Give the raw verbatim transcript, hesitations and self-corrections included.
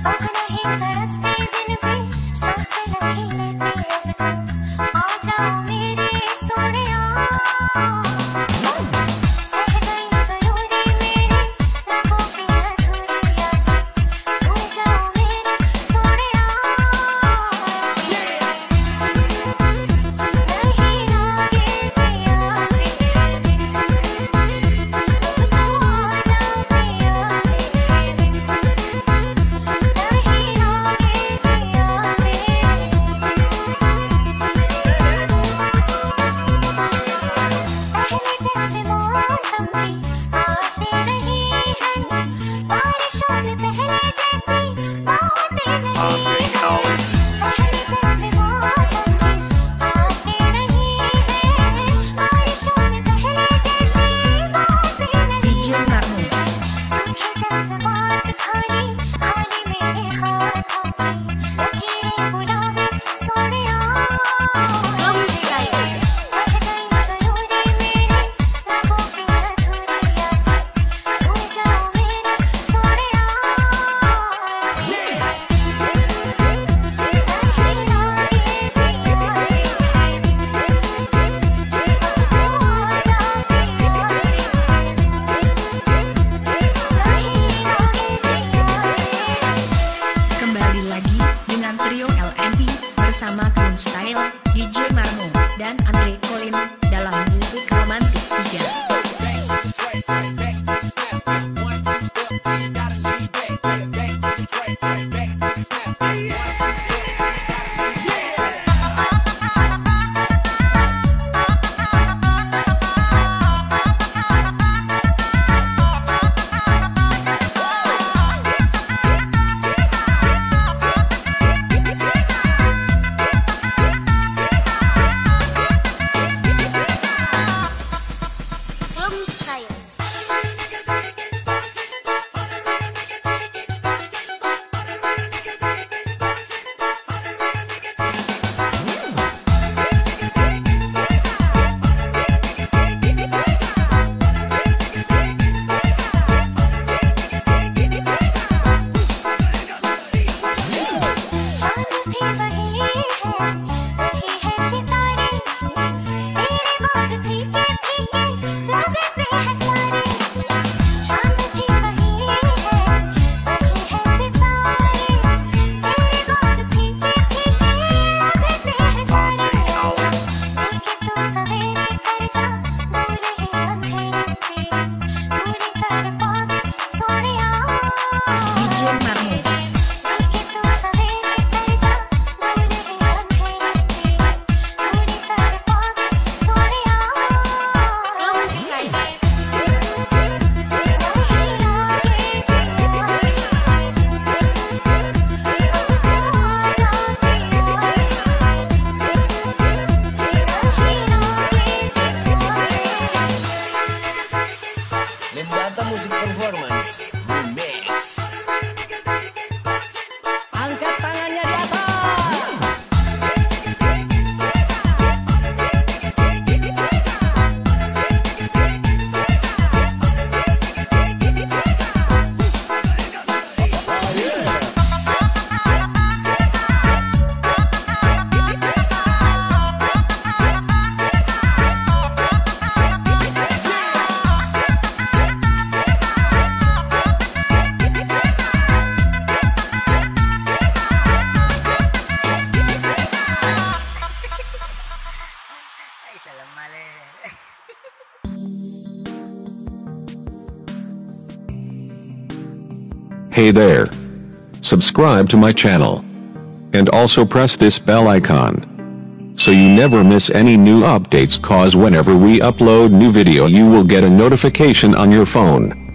bersama Clown Style, D J Marmo, dan Andre Colin dalam Musik Romantik tiga. Lembata Musik Performance Remix. Angkat tangannya di atas. Hey there. Subscribe to my channel. And also press this bell icon. So you never miss any new updates, cause whenever we upload new video you will get a notification on your phone.